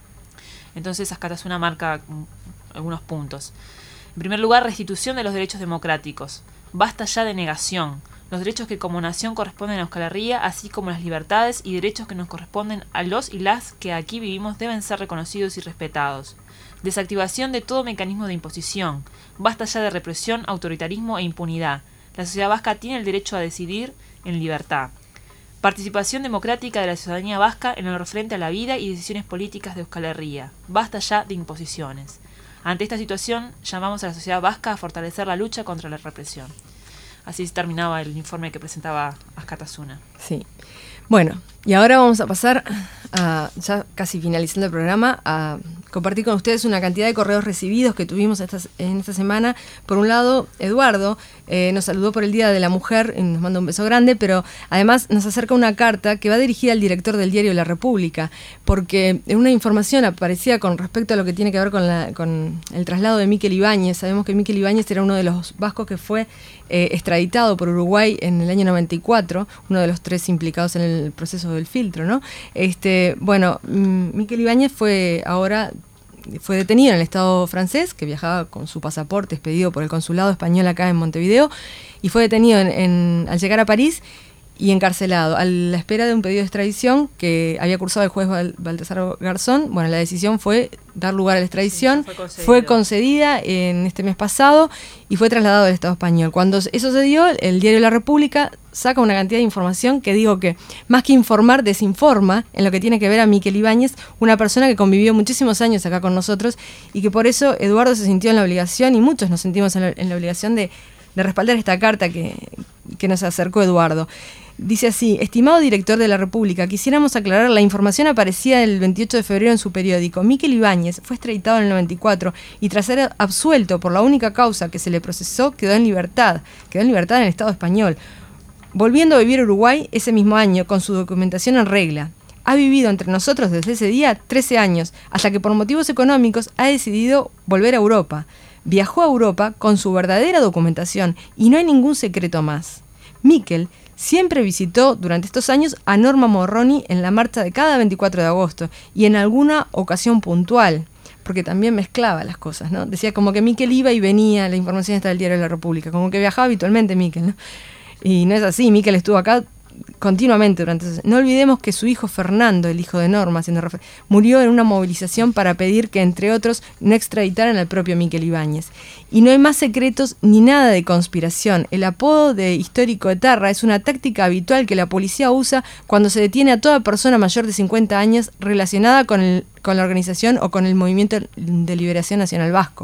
Speaker 3: Entonces Askatasuna marca algunos puntos. En primer lugar, restitución de los derechos democráticos. Basta ya de negación. Los derechos que como nación corresponden a Euskal Herria, así como las libertades y derechos que nos corresponden a los y las que aquí vivimos deben ser reconocidos y respetados. Desactivación de todo mecanismo de imposición. Basta ya de represión, autoritarismo e impunidad. La sociedad vasca tiene el derecho a decidir en libertad. Participación democrática de la ciudadanía vasca en lo referente a la vida y decisiones políticas de Euskal Herria. Basta ya de imposiciones. Ante esta situación, llamamos a la sociedad vasca a fortalecer la lucha contra la represión. Así terminaba el informe que presentaba Askatasuna.
Speaker 2: Sí. Bueno, y ahora vamos a pasar, a, ya casi finalizando el programa, a compartir con ustedes una cantidad de correos recibidos que tuvimos esta, en esta semana. Por un lado, Eduardo eh, nos saludó por el Día de la Mujer y nos manda un beso grande, pero además nos acerca una carta que va dirigida al director del diario La República, porque en una información aparecía con respecto a lo que tiene que ver con, la, con el traslado de Mikel Ibáñez. Sabemos que Mikel Ibáñez era uno de los vascos que fue eh, extraditado por Uruguay en el año noventa y cuatro, uno de los tres implicados en el proceso del filtro, ¿no? Este, bueno, Mikel Ibáñez fue ahora fue detenido en el Estado francés, que viajaba con su pasaporte expedido por el consulado español acá en Montevideo, y fue detenido en, en, al llegar a París y encarcelado a la espera de un pedido de extradición que había cursado el juez Bal- Baltasar Garzón. Bueno, la decisión fue dar lugar a la extradición, sí, fue, fue concedida en este mes pasado y fue trasladado al Estado español. Cuando eso se dio, el diario La República saca una cantidad de información que digo que, más que informar, desinforma en lo que tiene que ver a Mikel Ibáñez, una persona que convivió muchísimos años acá con nosotros y que por eso Eduardo se sintió en la obligación, y muchos nos sentimos en la, en la obligación de, de respaldar esta carta que, que nos acercó Eduardo. Dice así: estimado director de La República, quisiéramos aclarar la información aparecida el veintiocho de febrero en su periódico. Mikel Ibáñez fue extraditado en el noventa y cuatro y tras ser absuelto por la única causa que se le procesó, quedó en libertad, quedó en libertad en el Estado español, volviendo a vivir a Uruguay ese mismo año con su documentación en regla. Ha vivido entre nosotros desde ese día trece años, hasta que por motivos económicos ha decidido volver a Europa. Viajó a Europa con su verdadera documentación y no hay ningún secreto más. Mikel siempre visitó durante estos años a Norma Morroni en la marcha de cada veinticuatro de agosto y en alguna ocasión puntual, porque también mezclaba las cosas, ¿no? Decía como que Mikel iba y venía, la información está del diario de La República, como que viajaba habitualmente Mikel, ¿no? Y no es así, Mikel estuvo acá continuamente durante esos... No olvidemos que su hijo Fernando, el hijo de Norma, haciendo refer... murió en una movilización para pedir que, entre otros, no extraditaran al propio Mikel Ibáñez. Y no hay más secretos ni nada de conspiración. El apodo de histórico etarra es una táctica habitual que la policía usa cuando se detiene a toda persona mayor de cincuenta años relacionada con, el, con la organización o con el Movimiento de Liberación Nacional Vasco.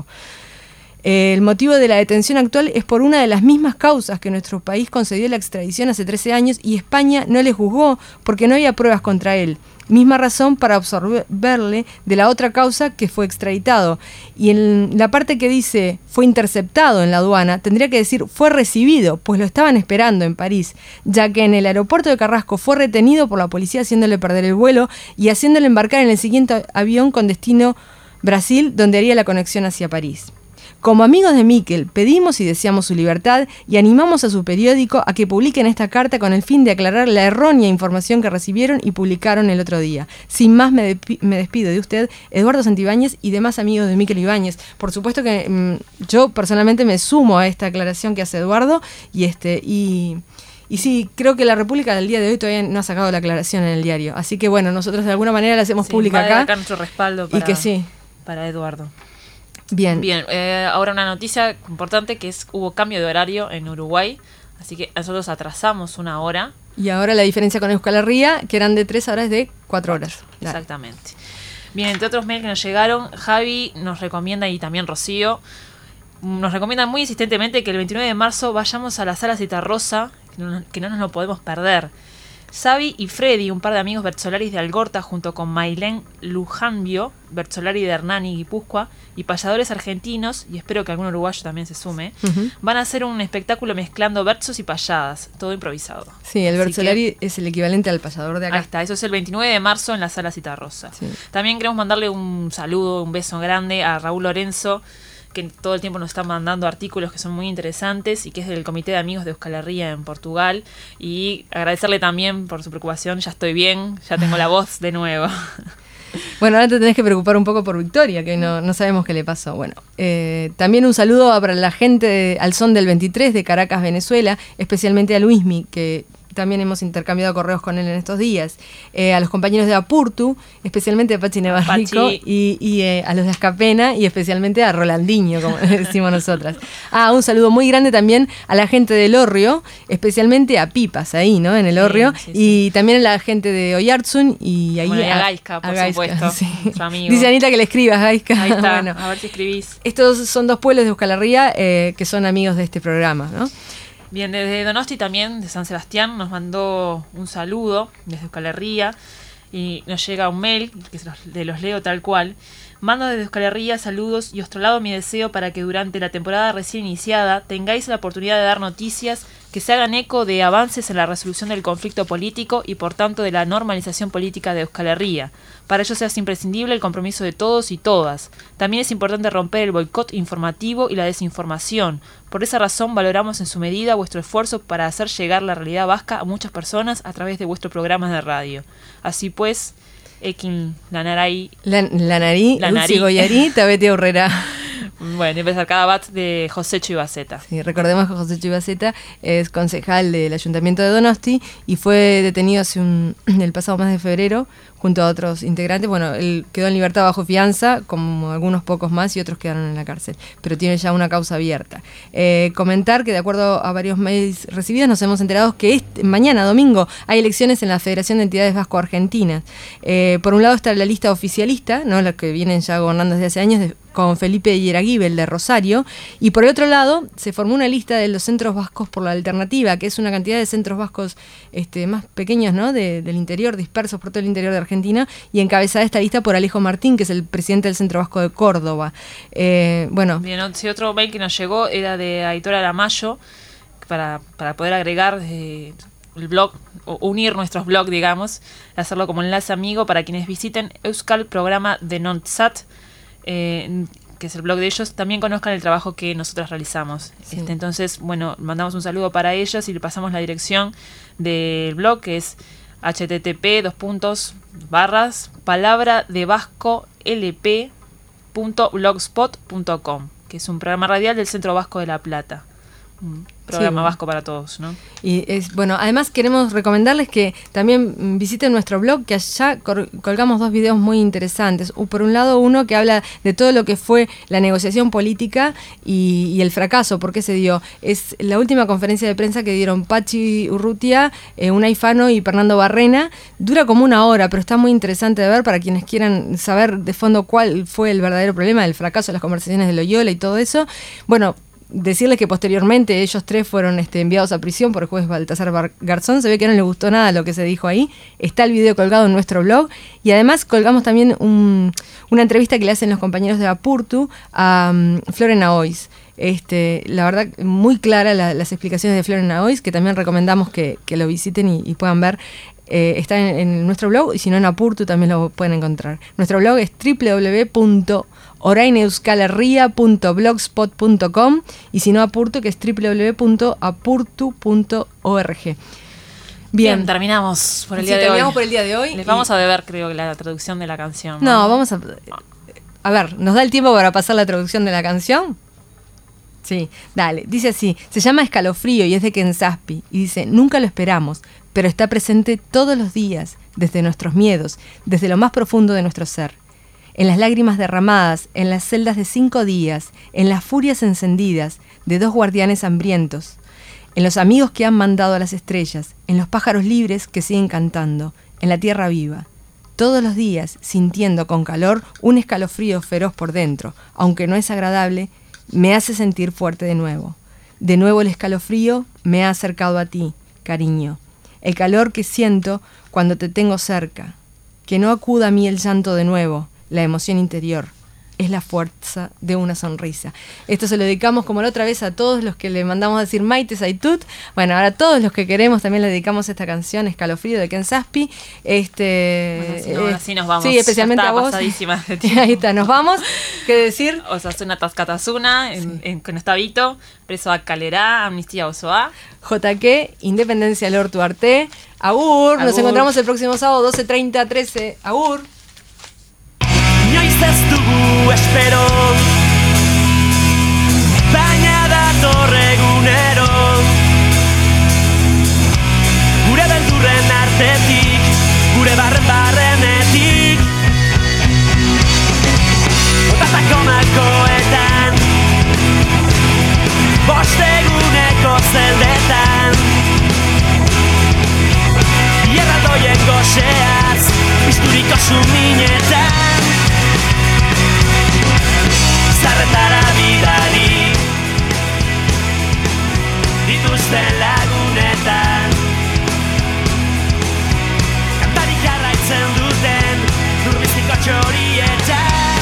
Speaker 2: El motivo de la detención actual es por una de las mismas causas que nuestro país concedió la extradición hace trece años y España no le juzgó porque no había pruebas contra él. Misma razón para absolverle de la otra causa que fue extraditado. Y en la parte que dice fue interceptado en la aduana, tendría que decir fue recibido, pues lo estaban esperando en París, ya que en el aeropuerto de Carrasco fue retenido por la policía haciéndole perder el vuelo y haciéndole embarcar en el siguiente avión con destino Brasil, donde haría la conexión hacia París. Como amigos de Mikel, pedimos y deseamos su libertad y animamos a su periódico a que publiquen esta carta con el fin de aclarar la errónea información que recibieron y publicaron el otro día. Sin más, me, depi- me despido de usted, Eduardo Santibáñez, y demás amigos de Mikel Ibáñez. Por supuesto que mmm, yo personalmente me sumo a esta aclaración que hace Eduardo y este y... Y sí, creo que la República del día de hoy todavía no ha sacado la aclaración en el diario. Así que bueno, nosotros de alguna manera la hacemos
Speaker 3: sí,
Speaker 2: pública acá.
Speaker 3: acá nuestro respaldo para,
Speaker 2: y que sí.
Speaker 3: para Eduardo.
Speaker 2: Bien.
Speaker 3: Bien, eh, ahora una noticia importante que es hubo cambio de horario en Uruguay. Así que nosotros atrasamos una hora.
Speaker 2: Y ahora la diferencia con Euskal Herria, que eran de tres horas, es de cuatro horas. Dale.
Speaker 3: Exactamente. Bien, entre otros mails que nos llegaron, Javi nos recomienda, y también Rocío, nos recomiendan muy insistentemente que el veintinueve de marzo vayamos a la Sala Citarrosa, que no, que no nos lo podemos perder. Xavi y Freddy, un par de amigos Bertzolaris de Algorta, junto con Mailén Lujanbio, Bertzolari de Hernani, Guipúzcoa, y payadores argentinos, y espero que algún uruguayo también se sume, uh-huh. van a hacer un espectáculo mezclando berzos y payadas, todo improvisado.
Speaker 2: Sí, el Bertzolari es el equivalente al payador de acá.
Speaker 3: Ahí está, eso es el veintinueve de marzo en la Sala Citarrosa. Sí. También queremos mandarle un saludo, un beso grande a Raúl Lorenzo, que todo el tiempo nos está mandando artículos que son muy interesantes y que es del Comité de Amigos de Euskal Herria en Portugal, y agradecerle también por su preocupación. Ya estoy bien, ya tengo la voz de nuevo.
Speaker 2: Bueno, ahora te tenés que preocupar un poco por Victoria, que no, no sabemos qué le pasó. Bueno, eh, también un saludo para la gente de, al son del veintitrés de Caracas, Venezuela, especialmente a Luismi, que también hemos intercambiado correos con él en estos días, eh, a los compañeros de Apurtu, especialmente a Pachi Nevarrico, Pachi. y, y eh, a los de Azcapena, y especialmente a Rolandinho, como decimos nosotras. Ah, un saludo muy grande también a la gente del Orrio, especialmente a Pipas, ahí, ¿no? En el Orrio, sí, sí, sí. Y también a la gente de Oyarzún, y ahí
Speaker 3: bueno, y a,
Speaker 2: a
Speaker 3: Gaisca, por
Speaker 2: a Gaisca,
Speaker 3: supuesto,
Speaker 2: sí.
Speaker 3: su amigo.
Speaker 2: Dice Anita que le escribas, Gaisca.
Speaker 3: Ahí está,
Speaker 2: bueno,
Speaker 3: a ver si escribís.
Speaker 2: Estos son dos pueblos de Euskal Herria eh, que son amigos de este programa, ¿no?
Speaker 3: Bien, desde Donosti también, de San Sebastián, nos mandó un saludo desde Euskal Herria y nos llega un mail, que se los, de los leo tal cual. Mando desde Euskal Herria saludos y os traslado mi deseo para que durante la temporada recién iniciada tengáis la oportunidad de dar noticias que se hagan eco de avances en la resolución del conflicto político y por tanto de la normalización política de Euskal Herria. Para ello se hace imprescindible el compromiso de todos y todas. También es importante romper el boicot informativo y la desinformación. Por esa razón valoramos en su medida vuestro esfuerzo para hacer llegar la realidad vasca a muchas personas a través de vuestros programas de radio. Así pues, Ekin Lanaray...
Speaker 2: Lanarí, Utsi Goyari, Tabete Aurrera.
Speaker 3: Bueno, empezar cada bat de José Chivaceta.
Speaker 2: Sí, recordemos que José Chivaceta es concejal del Ayuntamiento de Donosti y fue detenido hace un, el pasado mes de febrero junto a otros integrantes. Bueno, él quedó en libertad bajo fianza, como algunos pocos más, y otros quedaron en la cárcel, pero tiene ya una causa abierta. Eh, comentar que de acuerdo a varios mails recibidos nos hemos enterado que este, mañana, domingo, hay elecciones en la Federación de Entidades Vasco-Argentinas. Eh, por un lado está la lista oficialista, ¿no?, los que vienen ya gobernando desde hace años, de, con Felipe Yeraguibel de Rosario, y por el otro lado se formó una lista de los centros vascos por la alternativa, que es una cantidad de centros vascos este, más pequeños, ¿no?, de, del interior, dispersos por todo el interior de Argentina, y encabezada esta lista por Alejo Martín, que es el presidente del Centro Vasco de Córdoba. Eh, bueno.
Speaker 3: Bien, si otro mail que nos llegó era de Aitor Aramayo, para, para poder agregar eh, el blog, o unir nuestros blogs, digamos, hacerlo como enlace amigo para quienes visiten Euskal Programa de Nontsat, eh, que es el blog de ellos, también conozcan el trabajo que nosotros realizamos. Sí. Este, entonces, bueno, mandamos un saludo para ellos y le pasamos la dirección del blog, que es http dos puntos barras palabra de vasco lp punto blogspot punto com, que es un programa radial del Centro Vasco de La Plata. Un programa sí, vasco para todos, ¿no?
Speaker 2: Y es bueno, además queremos recomendarles que también visiten nuestro blog, que allá colgamos dos videos muy interesantes. Por un lado, uno que habla de todo lo que fue la negociación política y, y el fracaso, por qué se dio. Es la última conferencia de prensa que dieron Pachi Urrutia, eh, Unai Fano y Fernando Barrena. Dura como una hora, pero está muy interesante de ver para quienes quieran saber de fondo cuál fue el verdadero problema del fracaso de las conversaciones de Loyola y todo eso. Bueno, decirles que posteriormente ellos tres fueron este, enviados a prisión por el juez Baltasar Bar- Garzón. Se ve que no les gustó nada lo que se dijo ahí. Está el video colgado en nuestro blog. Y además colgamos también un, una entrevista que le hacen los compañeros de Apurtu a um, Florena Ois. Este, la verdad, muy clara la, las explicaciones de Florena Ois, que también recomendamos que, que lo visiten y, y puedan ver. Eh, está en, en nuestro blog, y si no en Apurtu también lo pueden encontrar. Nuestro blog es doble u doble u doble u punto oraineuskalherria punto blogspot punto com, y si no Apurtu, que es doble u doble u doble u punto apurtu punto org. Bien.
Speaker 3: Bien, terminamos por el
Speaker 2: sí,
Speaker 3: día de
Speaker 2: terminamos
Speaker 3: hoy.
Speaker 2: por el día de hoy.
Speaker 3: Les vamos a deber, creo, la traducción de la canción.
Speaker 2: No, no vamos a... A ver, ¿nos da el tiempo para pasar la traducción de la canción? Sí, dale. Dice así, se llama Escalofrío y es de Ken Saspi. Y dice, nunca lo esperamos, pero está presente todos los días, desde nuestros miedos, desde lo más profundo de nuestro ser. En las lágrimas derramadas, en las celdas de cinco días, en las furias encendidas de dos guardianes hambrientos, en los amigos que han mandado a las estrellas, en los pájaros libres que siguen cantando, en la tierra viva. Todos los días, sintiendo con calor un escalofrío feroz por dentro, aunque no es agradable, me hace sentir fuerte de nuevo. De nuevo el escalofrío me ha acercado a ti, cariño. El calor que siento cuando te tengo cerca. Que no acuda a mí el llanto de nuevo, la emoción interior. Es la fuerza de una sonrisa. Esto se lo dedicamos como la otra vez a todos los que le mandamos a decir Maite Zaitut. Bueno, ahora a todos los que queremos también le dedicamos esta canción, Escalofrío de Ken Saspi. Este,
Speaker 3: bueno, si no,
Speaker 2: eh,
Speaker 3: así nos vamos.
Speaker 2: Sí, especialmente
Speaker 3: ya
Speaker 2: a vos. Ahí está, nos vamos. ¿Qué decir?
Speaker 3: Osasuna Tascatasuna, en, sí. en, con Estavito, Preso a Calerá, Amnistía Osoa.
Speaker 2: J Q, Independencia Lortu Arte. Agur, nos encontramos el próximo sábado, doce treinta, trece. Agur.
Speaker 4: Inoiz ez dugu espero, baina dator egunero, gure beldurren artetik, gure barren-barrenetik, botatako malkoetan, bost eguneko zeldetan, hierraldoien goxeaz, pizturiko suminetan, zarretara bidali dituzten lagunetan, kantarik jarraitzen duten durbiziko txorietan,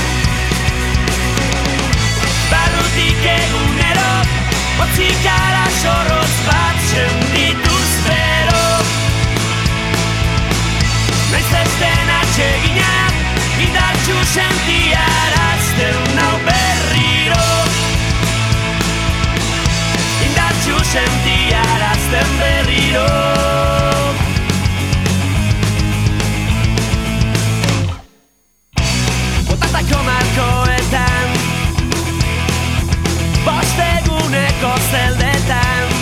Speaker 4: barrutik egunero botzikara sorroz bat sendituz bero, naiz ez den atseginak indartxu sentiarazten nau berriro, indartxu sentiarazten berriro. Botatako markoetan, bost eguneko zeldetan,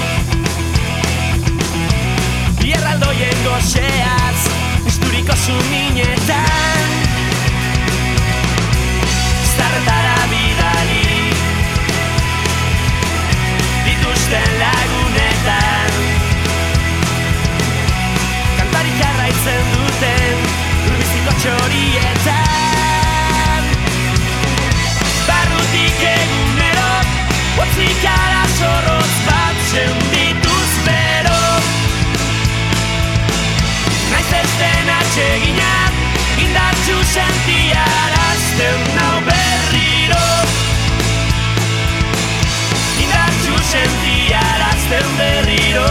Speaker 4: hierraldoien goxeaz, pizturiko suminetan, zarretara bidali dituzten lagunetan, kantarik jarraitzen duten urbiziko txorietan, barrutik egunero botzikara sorroz bat sendituz bero, naiz ez den atseginak indartxu sentiarazten nau berriro, indartxu sentiarazten berriro.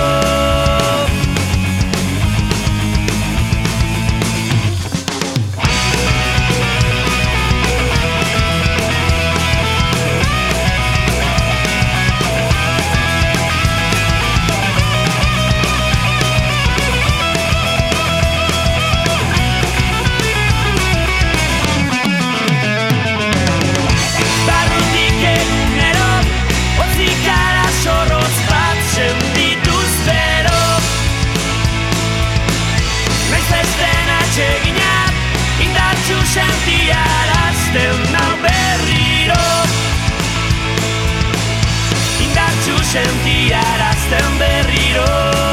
Speaker 4: Sentiarazten nau berriro, indartxu sentiarazten berriro.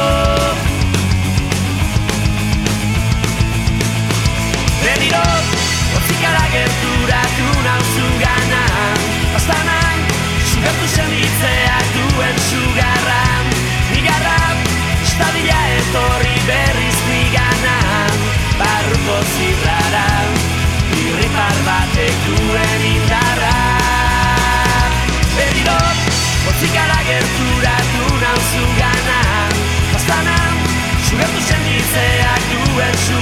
Speaker 4: Berriro, botzikara gerturatu nauzu gana, bastanan, sugartu senditzeak duen sugarran, nigarran, estadila etorri berriz nigana, barruko zirraran, irripar batek duen indarra. Berriro, botzikara gerturatu nauzu gana, bastanan, sugertu senditzeak duen su